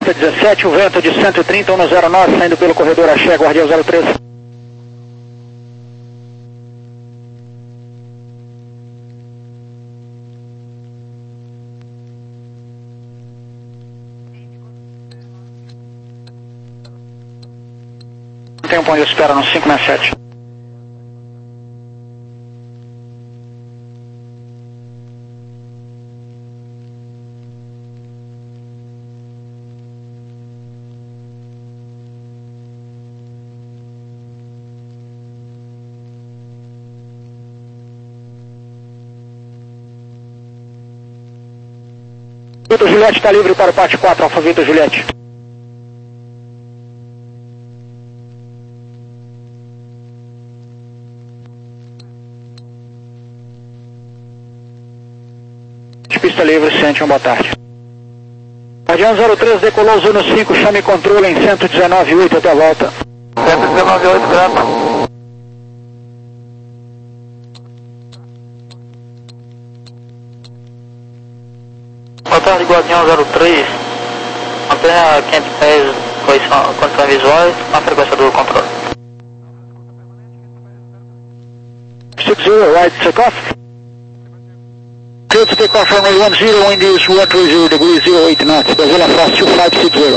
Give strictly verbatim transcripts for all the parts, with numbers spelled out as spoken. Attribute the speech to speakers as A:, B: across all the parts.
A: dezessete, o vento de cento e trinta, um zero nove, saindo pelo corredor Axé, Guardião zero três. Tempo onde espera no cinco sessenta e sete. Vitor Juliette está livre para o pátio quatro, Alfa Vitor Juliette. Pista livre, sente, uma boa tarde. Guardião zero três decolou, zona cinco, chame controle em cento e dezenove vírgula oito até a volta.
B: cento e dezenove vírgula oito, grata. Boa tarde, Guardião zero três. Mantenha quinhentos pés, condições visuais, na frequência do controle.
A: six zero, right, take off. Clear to take off runway one zero, wind is one three zero degrees, zero eight knots, Brasilia Fast two five six zero.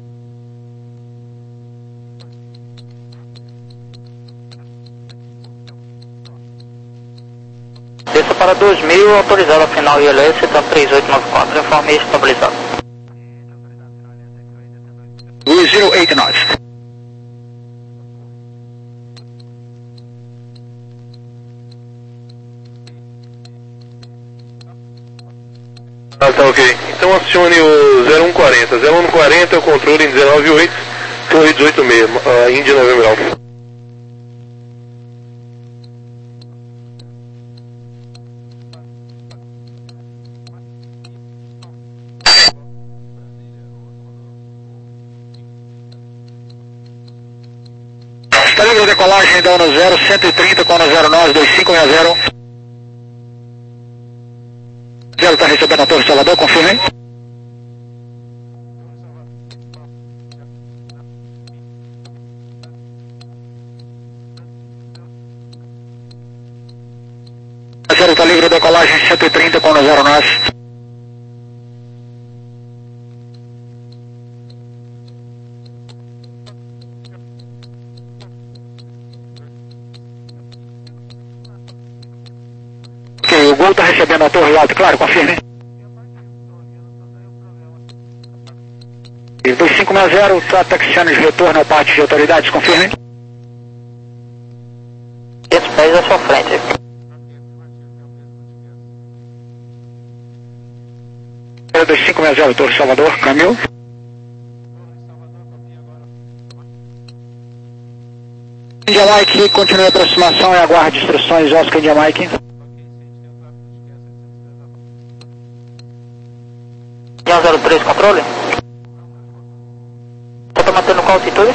B: Desça para dois mil, autorizado a final I L S, está três oito nove quatro, informe estabilizado.
A: zero eight knots.
C: Ah, tá ok. Então acione o zero um quarenta. zero um quarenta é o controle em dezenove vírgula oito, torre dezoito vírgula seis, uh, India November Alpha.
A: Está livre a decolagem da ONU zero, cento e trinta com ONU zero nove, dois cinco seis zero. Zero está recebendo a Torre Salvador, confirme. Zero está livre a decolagem cento e trinta com ONU zero nove. O Gol está recebendo a torre alta, claro, confirme. dois cinco seis zero está taxiando de retorno ao pátio de autoridades, confirme.
B: quinhentos pés à sua frente.
A: dois cinco seis zero, Torre Salvador, caminho. India Mike, continue a aproximação e aguarde instruções, Oscar India Mike.
B: zero três, controle? Você está mantendo qual altitude?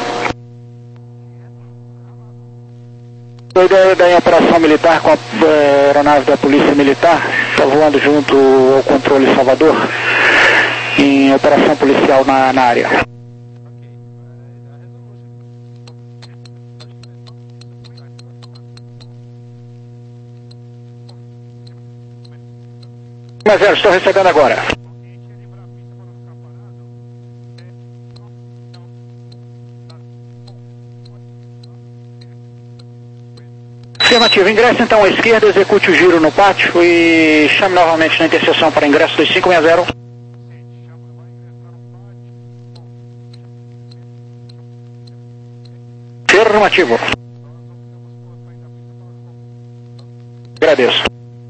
A: Foi da, da operação militar com a eh, aeronave da Polícia Militar, está voando junto ao controle Salvador, em operação policial na, na área. Mas zero, estou recebendo agora. Afirmativo, ingresse então à esquerda, execute o giro no pátio e chame novamente na interseção para ingresso dois cinco seis zero. Afirmativo. Agradeço.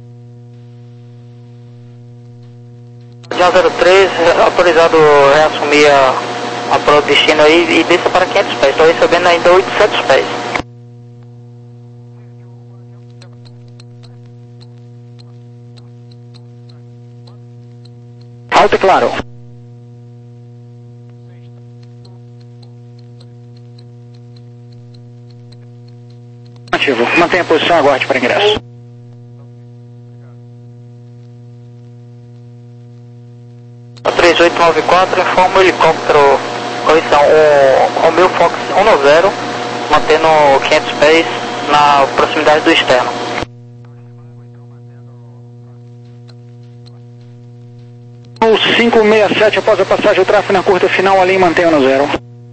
B: zero três, autorizado a reassumir a, a prova de destino aí e desça para quinhentos pés. Estou recebendo ainda oitocentos pés.
A: Alto e claro. Ativo. Mantenha a posição e aguarde para ingresso.
B: três oito oito nove quatro, informa o helicóptero, correção, o Romeo Fox um nove zero, mantendo quinhentos pés na proximidade do externo.
A: O cinco seis sete, após a passagem do tráfego na curta final, ali mantenha no zero.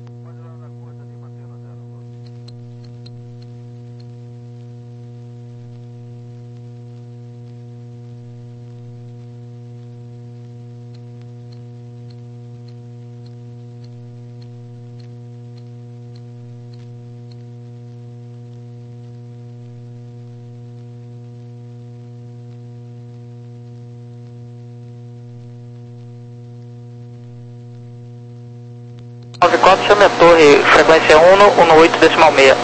B: nove quatro, chame a torre, frequência um no oito decimal seis.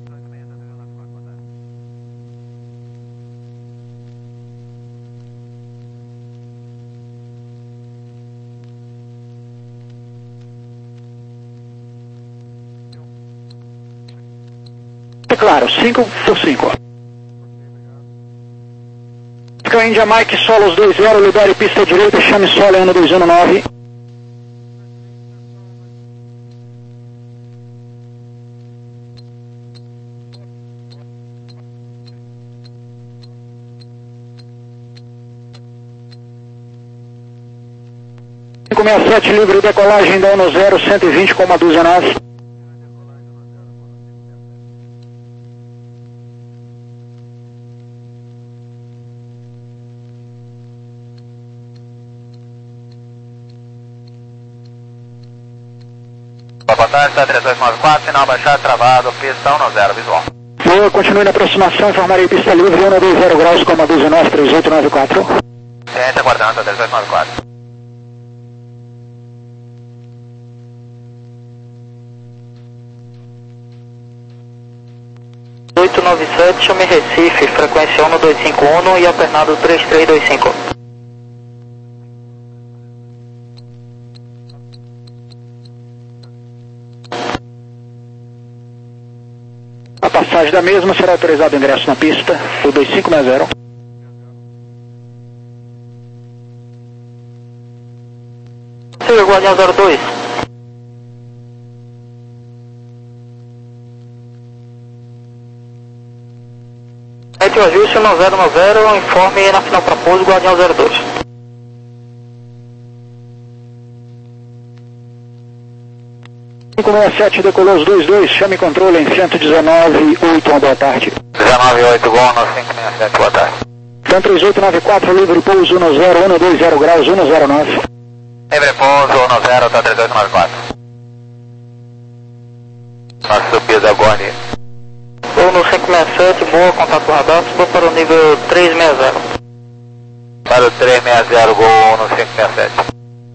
A: É claro, cinco por cinco. Índia Mike, Solos dois zero, libere pista direita, chame solo um dois um nove. cinco seis sete, livre decolagem da um zero, cento e vinte, dúzia nove.
D: Boa tarde, três dois nove quatro, sinal baixado, travado, pista um zero, visual.
A: Boa, continue na aproximação, informarei pista livre, um dois zero graus, dúzia nove, três oito nove quatro.
D: Ciente, aguardando, três dois nove quatro.
B: oito nove sete, chame Recife, frequência um dois cinco um e alternado três três dois cinco.
A: A passagem da mesma será autorizado o ingresso na pista, o dois cinco seis zero.
B: Siga, Guardião zero dois. Entre o ajuste um zero nove zero, informe na final para pouso, Guardião zero dois.
A: cinco seis sete, decolou os dois dois, chame controle em cento e dezenove, oito, uma boa tarde.
D: dezenove oito, gol no cinco seis sete, boa tarde.
A: Então três oito nove quatro, livre pouso um zero, um dois zero graus, um zero nove.
D: Livre pouso um zero, tá três oito nove quatro. Nossa subida agora.
B: Ou no cinco seis sete, boa, contato radar, suba para o nível três seis zero.
D: Para o três seis zero, gol no cinco seis sete.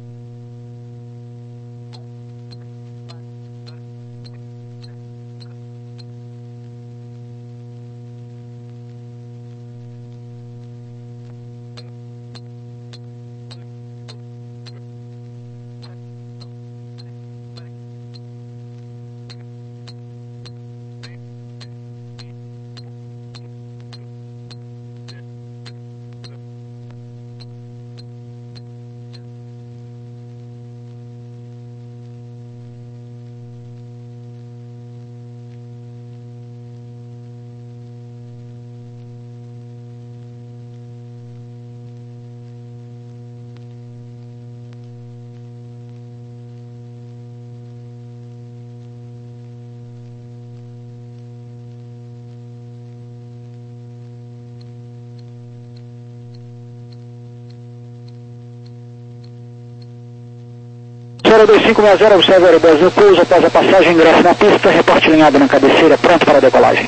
A: zero dois cinco seis zero, observe o Brasil, pouso após a passagem, ingresso na pista, reporte alinhado na cabeceira, pronto para a decolagem.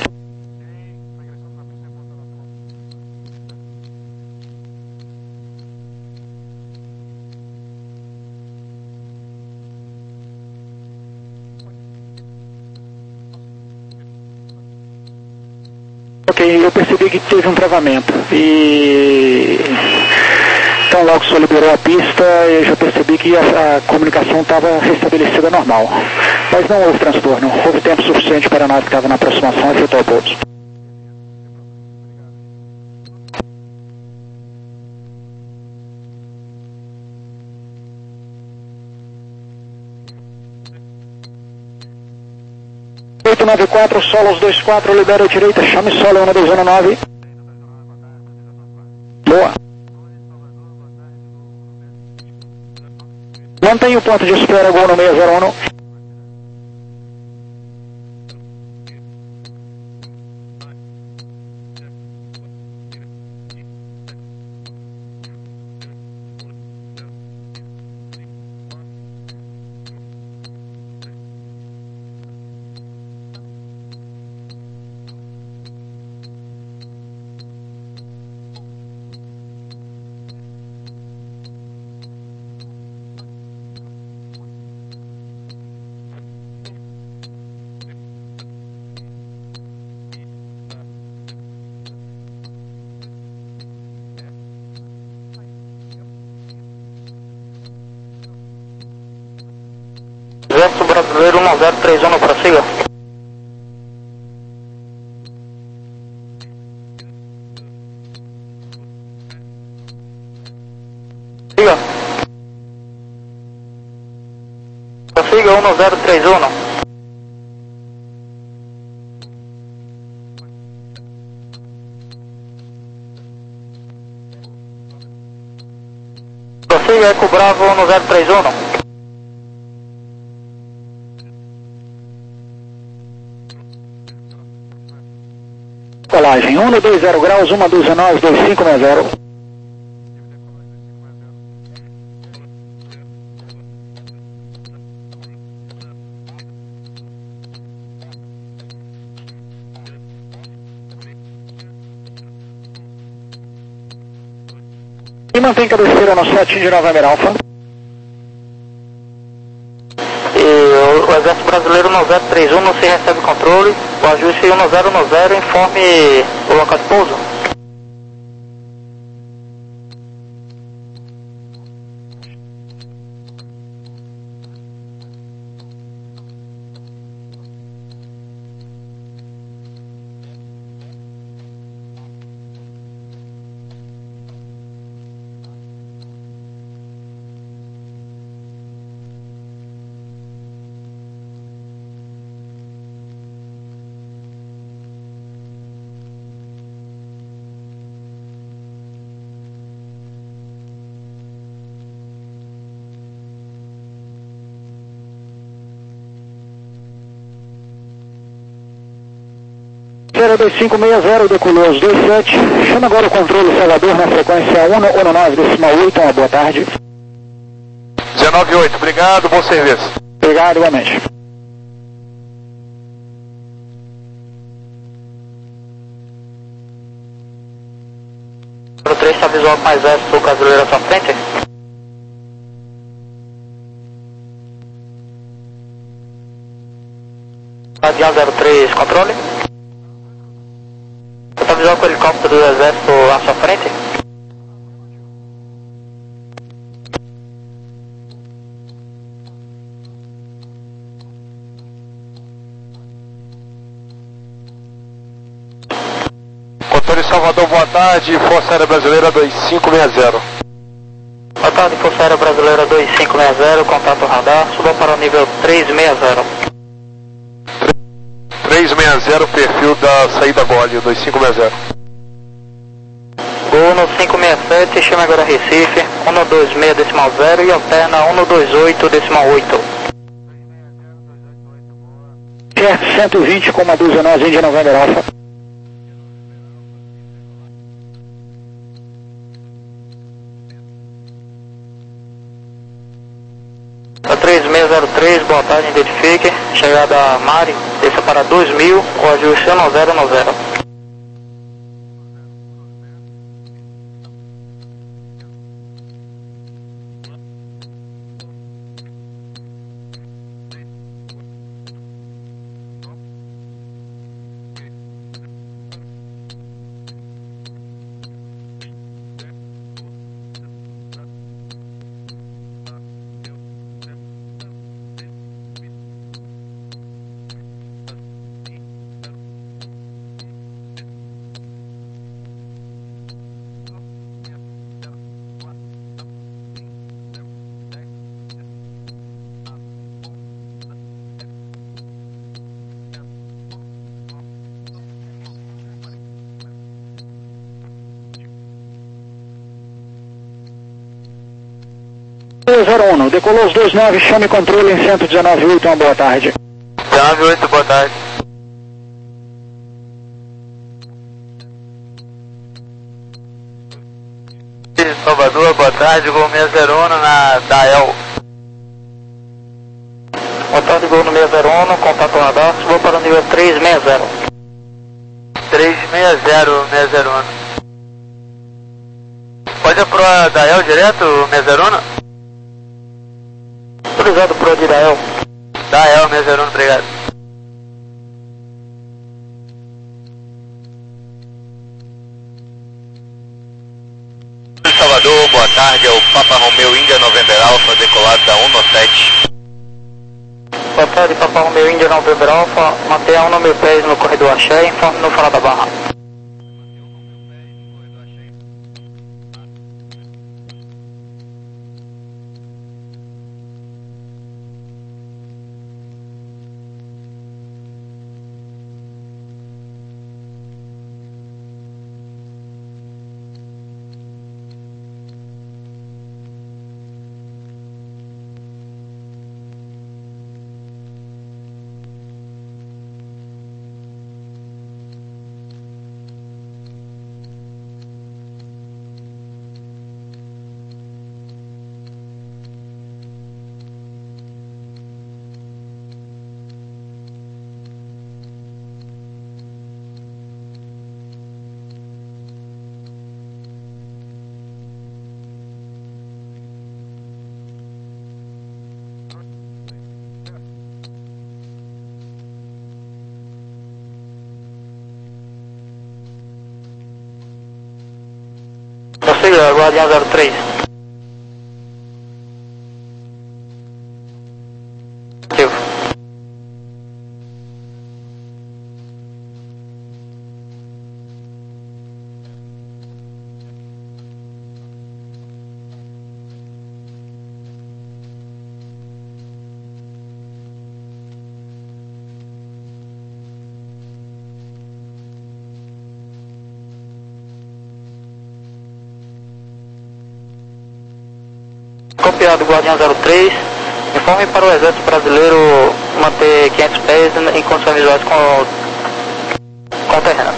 A: Ok, eu percebi que teve um travamento e então logo só liberou a pista, eu já percebi que a, a comunicação estava restabelecida normal. Mas não houve transtorno, houve tempo suficiente para a nave que estava na aproximação efetuar o pouso. oito nove quatro, Solos dois quatro, libera a direita, chame solo um dois um nove. Boa. Mantém o ponto de espera, gol no seis zero um.
B: Exército Brasileiro um zero três um, no prossiga. Siga. Prossiga um zero três um. Prossiga Eco Bravo um zero três um.
A: Colagem um dois zero graus, uma dúzia nove, dois cinco seis zero. E mantém cabeceira no sete de November Alpha.
B: E o, o Exército Brasileiro um zero três um não se recebe controle. O ajuste um zero um zero informe o local de pouso.
A: zero dois cinco seis zero, decolou aos dois sete. Chama agora o controle Salvador na frequência um um nove decimal oito. Uma boa tarde.
C: dezenove oito, obrigado, bom serviço.
A: Obrigado, igualmente.
B: O três está visual com mais Exército Brasileiro à sua frente. Guardião zero três, controle. Está visual com o helicóptero do Exército à sua frente.
C: Controle Salvador, boa tarde, Força Aérea Brasileira dois cinco seis zero.
B: Boa tarde, Força Aérea Brasileira dois cinco seis zero, contato radar, suba para o nível três seis zero.
C: três seis zero, perfil da saída Gole, dois cinco seis zero.
B: Gol no cinco seis sete, chama agora Recife, um dois seis decimal zero e alterna um dois oito decimal oito.
A: cento e vinte com uma dúzia nove de November Alpha.
B: três seis zero três, boa tarde, identifique. Chegada a Mari, desça para dois mil, o ajuste um zero um zero.
A: zero um, decolou os dois nove, chame controle em cento e dezenove oito, uma boa tarde.
B: dezenove oito, boa tarde. Salvador, boa tarde, gol seis zero um na Dael. Boa tarde, gol no seis zero um, contato radar, vou para o nível três seis zero. três seis zero, seis zero um. Pode ir pro Dael direto, seis zero um? Autorizado pro de Dael. Dael, seis zero um, obrigado.
D: Salvador, boa tarde, é o Papa Romeu Índia November Alpha, decolado da um no sete.
B: Boa tarde, Papa Romeu Índia November Alpha, mantenha um no mil pés no corredor Axé, informe no Farol da Barra. Prossiga, Guardião zero três. Ativo. Copiado, Guardião zero três, informe para o Exército Brasileiro manter quinhentos pés em condições visuais com, com o terreno.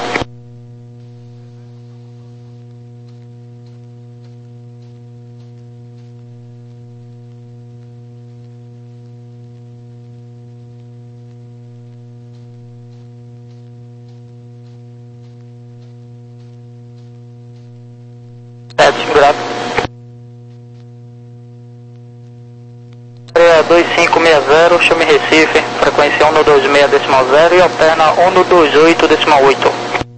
B: sete, grato. dois cinco seis zero, chame Recife, frequência um no dois seis decimal zero e alterna um no dois oito decimal oito.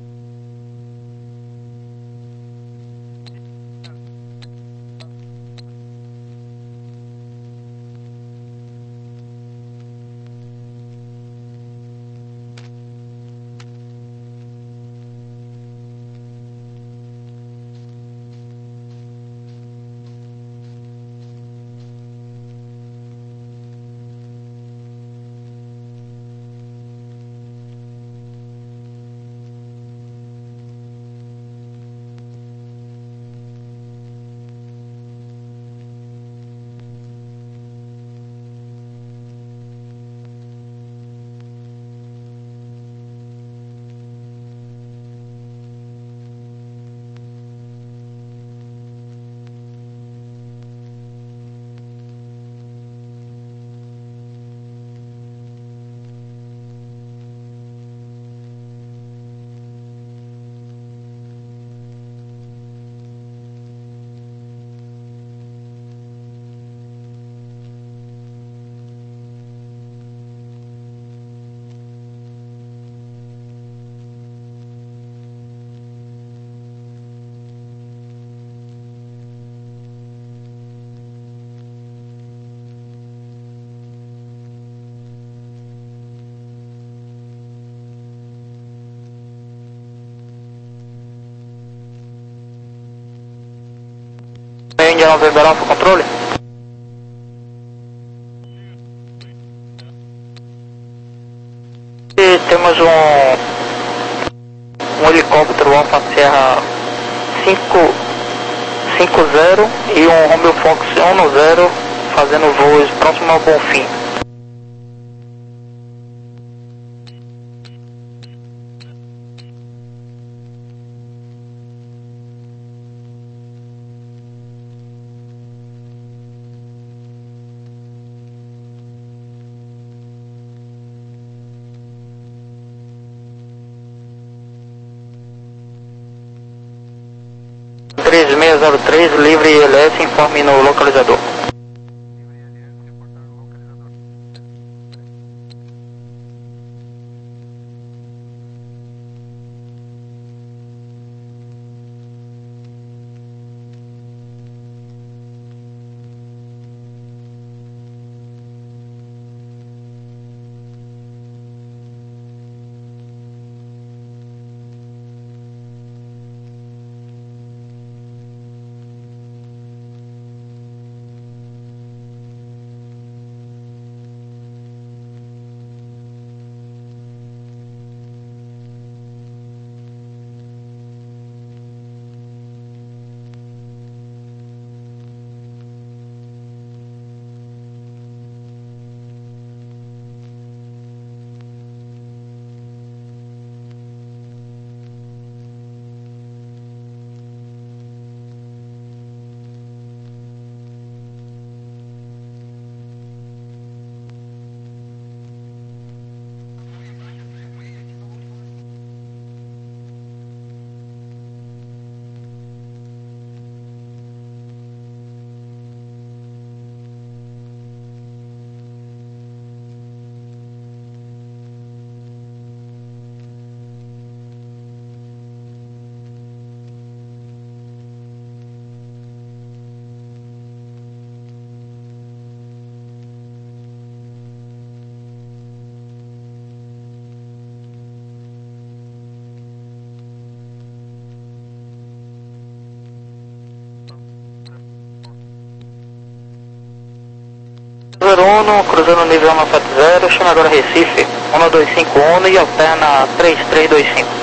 B: Índia November Alpha, controle. E temos um, um helicóptero Alpha Sierra cinco zero e um Romeo Fox um zero fazendo voos próximo ao Bonfim. três seis zero três, livre I L S, informe no localizador. zero um, cruzando o nível um sete zero, chama agora Recife, um dois cinco um e alterna três três dois cinco.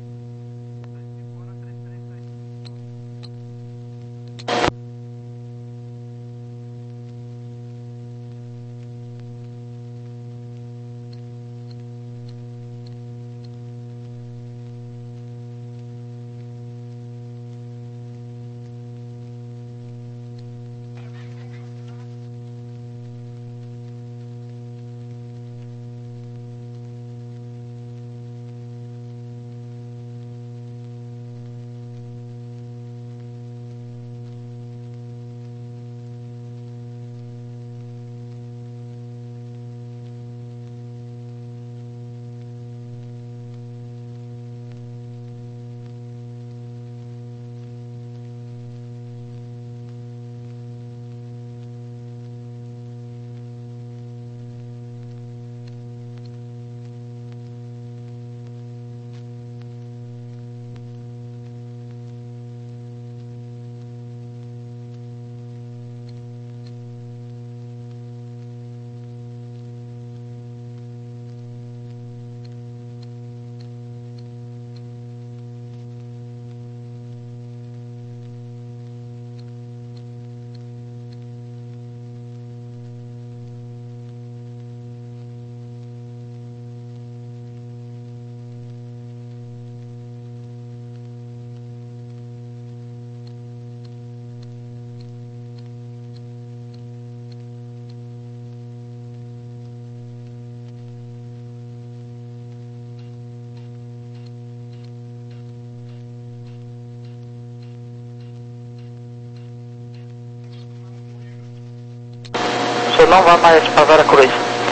B: Você não vai mais para Veracruz.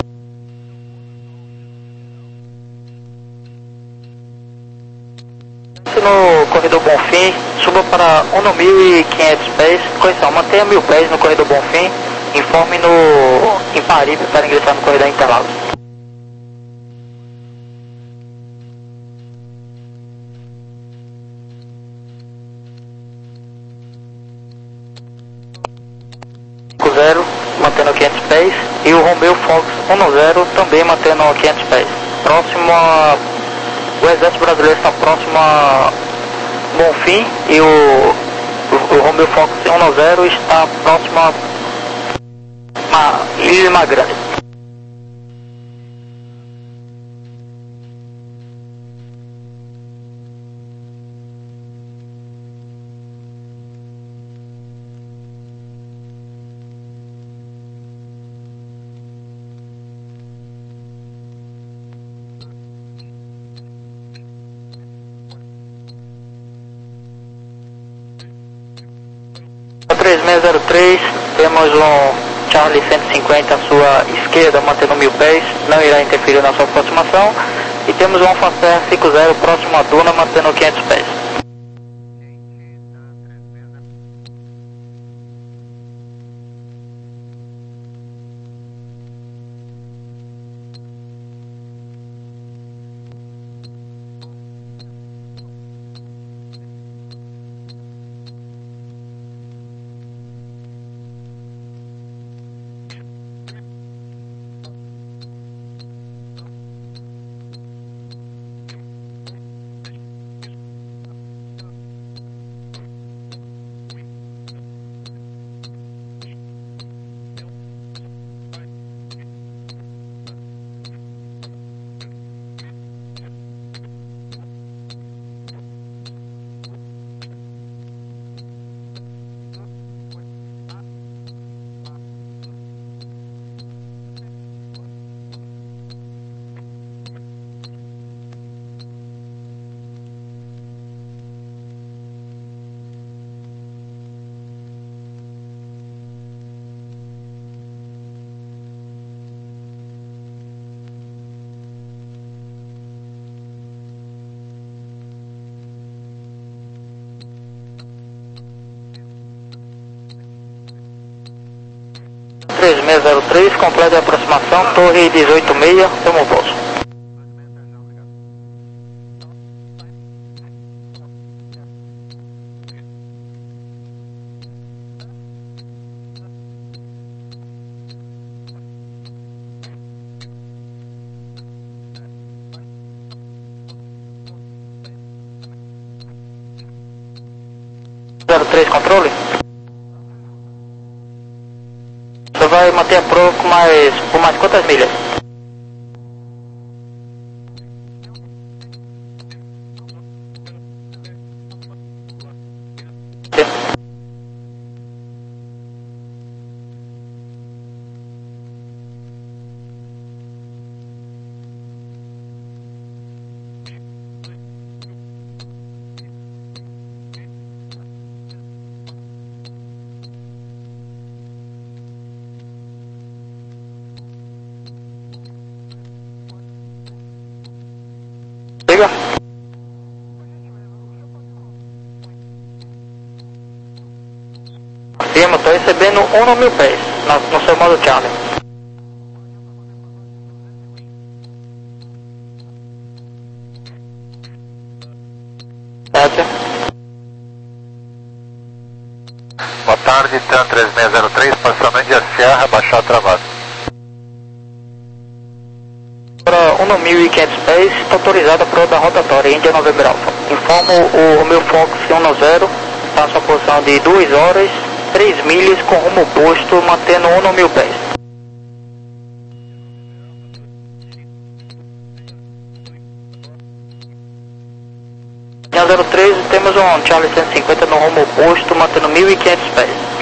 B: No corredor Bonfim, suba para um mil e quinhentos pés, correção, mantenha mil pés no corredor Bonfim, informe no em Paris para ingressar no corredor Interlagos. zero, mantendo quinhentos pés, e o Romeo Fox um zero também mantendo quinhentos pés. Próximo a... O Exército Brasileiro está próximo a Bonfim e o, o, o Romeo Fox um zero está próximo a Lima Grande. três seis zero três, temos um Charlie cento e cinquenta à sua esquerda, mantendo mil pés, não irá interferir na sua aproximação. E temos um Alfa Serra cinquenta próximo à duna, mantendo quinhentos pés. três seis zero três, completa a aproximação, torre dezoito seis, toma o pouso. zero três, controle. Você vai manter a proa com mais, por mais quantas milhas? Liga. Afirma, estou recebendo um no mil pés, no, no seu modo Charlie. Sete.
D: Boa tarde, TAM três seis zero três, passamento de Serra, baixar travado.
B: Para um no mil e quinhentos pés, está autorizada para da rotatória, Índia November Alpha. Informo o Romeo Fox um zero, está a sua posição de duas horas, três milhas com rumo oposto, mantendo um no mil pés. zero três, temos um Charlie cento e cinquenta no rumo oposto, mantendo mil e quinhentos pés.